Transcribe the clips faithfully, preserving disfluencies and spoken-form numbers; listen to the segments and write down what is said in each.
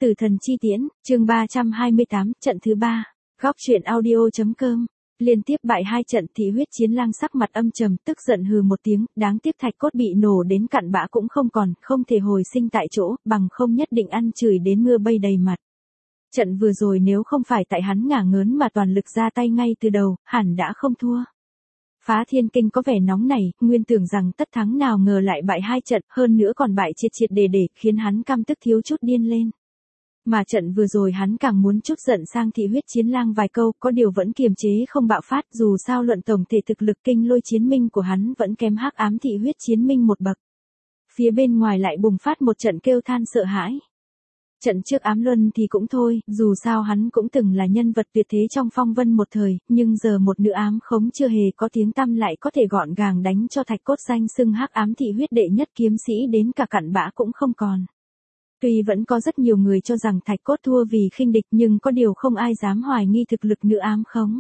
Tử thần chi tiễn, chương ba trăm hai mươi tám, trận thứ ba. Góc truyện audio.com. Liên tiếp bại hai trận thì huyết chiến lang sắc mặt âm trầm, tức giận hừ một tiếng, đáng tiếc thạch cốt bị nổ đến cặn bã cũng không còn, không thể hồi sinh tại chỗ, bằng không nhất định ăn chửi đến mưa bay đầy mặt. Trận vừa rồi nếu không phải tại hắn ngả ngớn mà toàn lực ra tay ngay từ đầu, hẳn đã không thua. Phá Thiên Kinh có vẻ nóng này, nguyên tưởng rằng tất thắng nào ngờ lại bại hai trận, hơn nữa còn bại triệt triệt để để, khiến hắn căm tức thiếu chút điên lên. Mà trận vừa rồi hắn càng muốn chút giận sang thị huyết chiến lang vài câu, có điều vẫn kiềm chế không bạo phát, dù sao luận tổng thể thực lực kinh lôi chiến minh của hắn vẫn kém hắc ám thị huyết chiến minh một bậc. Phía bên ngoài lại bùng phát một trận kêu than sợ hãi. Trận trước ám luân thì cũng thôi, dù sao hắn cũng từng là nhân vật tuyệt thế trong phong vân một thời, nhưng giờ một nữ ám khống chưa hề có tiếng tăm lại có thể gọn gàng đánh cho thạch cốt danh xưng hắc ám thị huyết đệ nhất kiếm sĩ đến cả cặn bã cũng không còn. Tuy vẫn có rất nhiều người cho rằng thạch cốt thua vì khinh địch, nhưng có điều không ai dám hoài nghi thực lực nữ ám khống.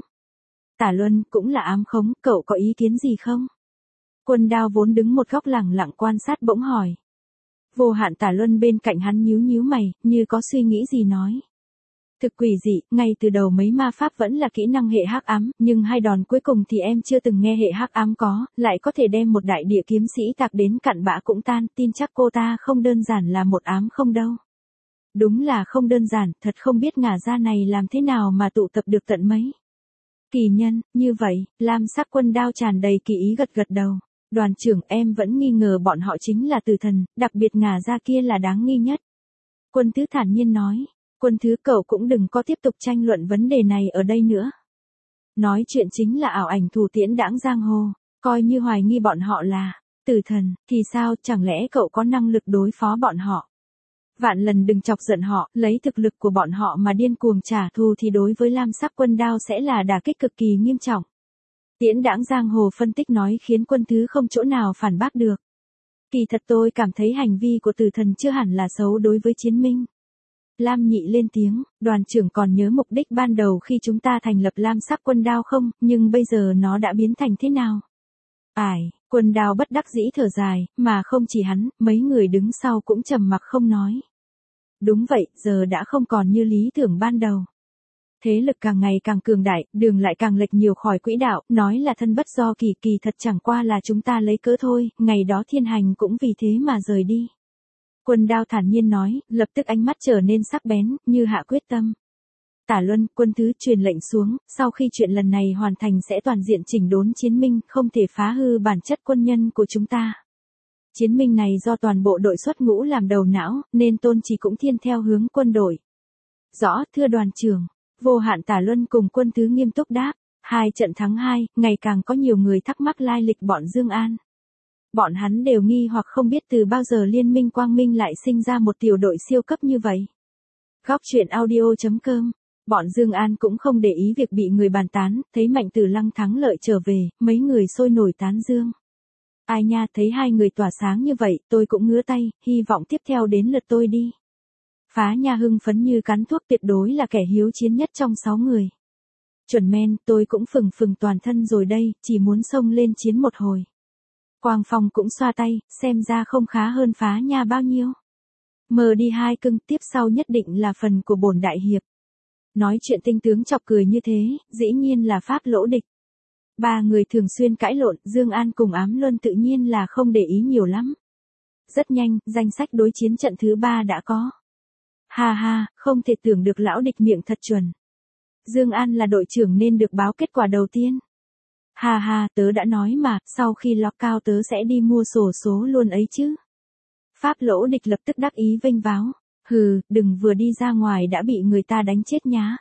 Tả Luân cũng là ám khống, cậu có ý kiến gì không? Quân Đao vốn đứng một góc lẳng lặng quan sát bỗng hỏi. Vô Hạn Tả Luân bên cạnh hắn nhíu nhíu mày, như có suy nghĩ gì nói. Thực quỷ dị, ngay từ đầu mấy ma pháp vẫn là kỹ năng hệ hắc ám, nhưng hai đòn cuối cùng thì em chưa từng nghe hệ hắc ám có, lại có thể đem một đại địa kiếm sĩ tạc đến cặn bã cũng tan, tin chắc cô ta không đơn giản là một ám không đâu. Đúng là không đơn giản, thật không biết ngả ra này làm thế nào mà tụ tập được tận mấy kỳ nhân, như vậy, lam sắc Quân Đao tràn đầy kỳ ý gật gật đầu. Đoàn trưởng, em vẫn nghi ngờ bọn họ chính là tử thần, đặc biệt ngả ra kia là đáng nghi nhất. Quân Thứ thản nhiên nói. Quân Thứ, cậu cũng đừng có tiếp tục tranh luận vấn đề này ở đây nữa. Nói chuyện chính là ảo ảnh thủ tiễn đãng giang hồ, coi như hoài nghi bọn họ là tử thần, thì sao, chẳng lẽ cậu có năng lực đối phó bọn họ? Vạn lần đừng chọc giận họ, lấy thực lực của bọn họ mà điên cuồng trả thù thì đối với lam sắc Quân Đao sẽ là đả kích cực kỳ nghiêm trọng. Tiễn đãng giang hồ phân tích nói khiến Quân Thứ không chỗ nào phản bác được. Kỳ thật tôi cảm thấy hành vi của tử thần chưa hẳn là xấu đối với chiến minh. Lam Nhị lên tiếng, đoàn trưởng còn nhớ mục đích ban đầu khi chúng ta thành lập lam sắc Quân Đao không, nhưng bây giờ nó đã biến thành thế nào? Ải, Quân Đao bất đắc dĩ thở dài, mà không chỉ hắn, mấy người đứng sau cũng trầm mặc không nói. Đúng vậy, giờ đã không còn như lý tưởng ban đầu. Thế lực càng ngày càng cường đại, đường lại càng lệch nhiều khỏi quỹ đạo, nói là thân bất do kỳ, kỳ thật chẳng qua là chúng ta lấy cớ thôi, ngày đó thiên hành cũng vì thế mà rời đi. Quân Đao thản nhiên nói, lập tức ánh mắt trở nên sắc bén, như hạ quyết tâm. Tả Luân, Quân Thứ truyền lệnh xuống, sau khi chuyện lần này hoàn thành sẽ toàn diện chỉnh đốn chiến minh, không thể phá hư bản chất quân nhân của chúng ta. Chiến minh này do toàn bộ đội xuất ngũ làm đầu não, nên tôn chỉ cũng thiên theo hướng quân đội. Rõ, thưa đoàn trưởng. Vô Hạn Tả Luân cùng Quân Thứ nghiêm túc đáp, hai trận thắng hai, ngày càng có nhiều người thắc mắc lai lịch bọn Dương An. Bọn hắn đều nghi hoặc không biết từ bao giờ Liên minh Quang Minh lại sinh ra một tiểu đội siêu cấp như vậy. Góc truyện audio.com. Bọn Dương An cũng không để ý việc bị người bàn tán, thấy Mạnh Tử Lăng thắng lợi trở về, mấy người sôi nổi tán dương. Ai nha, thấy hai người tỏa sáng như vậy, tôi cũng ngứa tay, hy vọng tiếp theo đến lượt tôi đi. Phá Nha hưng phấn như cắn thuốc, tuyệt đối là kẻ hiếu chiến nhất trong sáu người. Chuẩn men, tôi cũng phừng phừng toàn thân rồi đây, chỉ muốn xông lên chiến một hồi. Quang Phong cũng xoa tay, xem ra không khá hơn Phá Nha bao nhiêu. Mờ đi hai cưng, tiếp sau nhất định là phần của bổn đại hiệp. Nói chuyện tinh tướng chọc cười như thế, dĩ nhiên là Pháp Lỗ Địch. Ba người thường xuyên cãi lộn, Dương An cùng Ám Luân tự nhiên là không để ý nhiều lắm. Rất nhanh, danh sách đối chiến trận thứ ba đã có. Ha ha, không thể tưởng được lão địch miệng thật chuẩn. Dương An là đội trưởng nên được báo kết quả đầu tiên. Ha ha, tớ đã nói mà, sau khi lọc cao tớ sẽ đi mua sổ số luôn ấy chứ. Pháp Lỗ Địch lập tức đắc ý vênh váo. Hừ, đừng vừa đi ra ngoài đã bị người ta đánh chết nhá.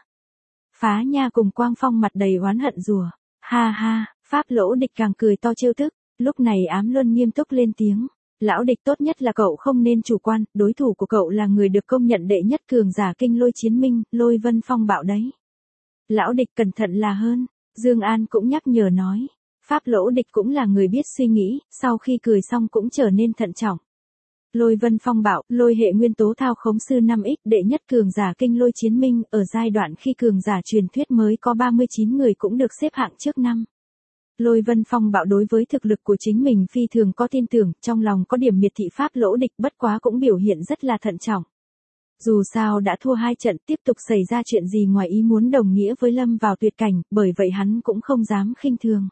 Phá Nha cùng Quang Phong mặt đầy oán hận rủa. Ha ha, Pháp Lỗ Địch càng cười to trêu tức. Lúc này Ám Luân nghiêm túc lên tiếng. Lão Địch, tốt nhất là cậu không nên chủ quan, đối thủ của cậu là người được công nhận đệ nhất cường giả kinh lôi chiến minh, Lôi Vân Phong Bạo đấy. Lão Địch cẩn thận là hơn, Dương An cũng nhắc nhở nói. Pháp Lỗ Địch cũng là người biết suy nghĩ, sau khi cười xong cũng trở nên thận trọng. Lôi Vân Phong Bạo, lôi hệ nguyên tố thao khống sư năm x đệ nhất cường giả kinh lôi chiến minh, ở giai đoạn khi cường giả truyền thuyết mới có ba mươi chín người cũng được xếp hạng trước năm. Lôi Vân Phong Bạo đối với thực lực của chính mình phi thường có tin tưởng, trong lòng có điểm miệt thị Pháp Lỗ Địch, bất quá cũng biểu hiện rất là thận trọng. Dù sao đã thua hai trận, tiếp tục xảy ra chuyện gì ngoài ý muốn đồng nghĩa với lâm vào tuyệt cảnh, bởi vậy hắn cũng không dám khinh thường.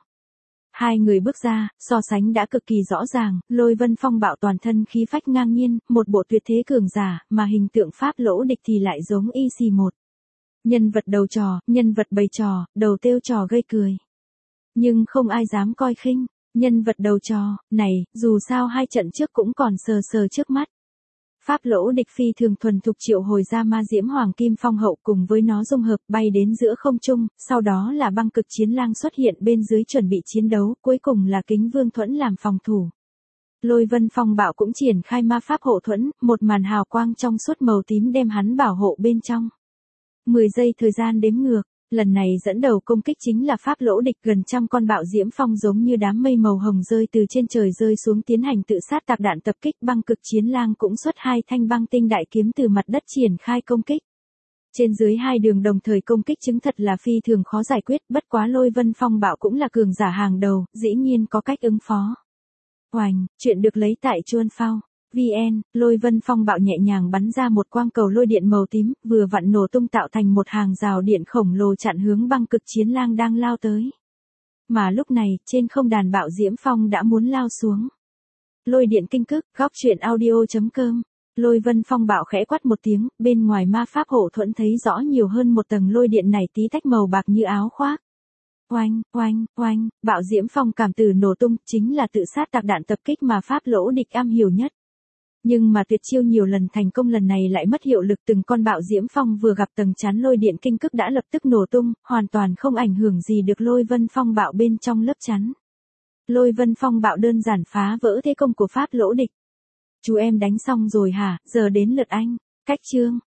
Hai người bước ra, so sánh đã cực kỳ rõ ràng, Lôi Vân Phong bạo toàn thân khí phách ngang nhiên, một bộ tuyệt thế cường giả, mà hình tượng Pháp Lỗ Địch thì lại giống y xì một. Nhân vật đầu trò, nhân vật bày trò, đầu têu trò gây cười. Nhưng không ai dám coi khinh, nhân vật đầu trò, này, dù sao hai trận trước cũng còn sờ sờ trước mắt. Pháp Lỗ Địch phi thường thuần thục triệu hồi ra ma diễm hoàng kim phong hậu cùng với nó dung hợp bay đến giữa không trung, sau đó là băng cực chiến lang xuất hiện bên dưới chuẩn bị chiến đấu, cuối cùng là kính vương thuẫn làm phòng thủ. Lôi Vân Phong bạo cũng triển khai ma pháp hộ thuẫn, một màn hào quang trong suốt màu tím đem hắn bảo hộ bên trong. mười giây thời gian đếm ngược, lần này dẫn đầu công kích chính là Pháp Lỗ Địch, gần trăm con bạo diễm phong giống như đám mây màu hồng rơi từ trên trời rơi xuống tiến hành tự sát tạc đạn tập kích, băng cực chiến lang cũng xuất hai thanh băng tinh đại kiếm từ mặt đất triển khai công kích. Trên dưới hai đường đồng thời công kích chứng thật là phi thường khó giải quyết, bất quá Lôi Vân Phong bạo cũng là cường giả hàng đầu, dĩ nhiên có cách ứng phó. Oành, chuyện được lấy tại Chuan Phao. vê en, Lôi Vân Phong bạo nhẹ nhàng bắn ra một quang cầu lôi điện màu tím, vừa vặn nổ tung tạo thành một hàng rào điện khổng lồ chặn hướng băng cực chiến lang đang lao tới. Mà lúc này, trên không đàn bạo diễm phong đã muốn lao xuống. Lôi điện kinh cực, góc truyện audio chấm com. Lôi Vân Phong bạo khẽ quát một tiếng, bên ngoài ma pháp hộ thuẫn thấy rõ nhiều hơn một tầng lôi điện này tí tách màu bạc như áo khoác. Oanh, oanh, oanh, bạo diễm phong cảm tử nổ tung, chính là tự sát tạc đạn tập kích mà Pháp Lỗ Địch am hiểu nhất. Nhưng mà tuyệt chiêu nhiều lần thành công lần này lại mất hiệu lực, từng con bạo diễm phong vừa gặp tầng chắn lôi điện kinh cực đã lập tức nổ tung, hoàn toàn không ảnh hưởng gì được Lôi Vân Phong bạo bên trong lớp chắn. Lôi Vân Phong bạo đơn giản phá vỡ thế công của Pháp Lỗ Địch. Chú em đánh xong rồi hả, giờ đến lượt anh. Cách chương.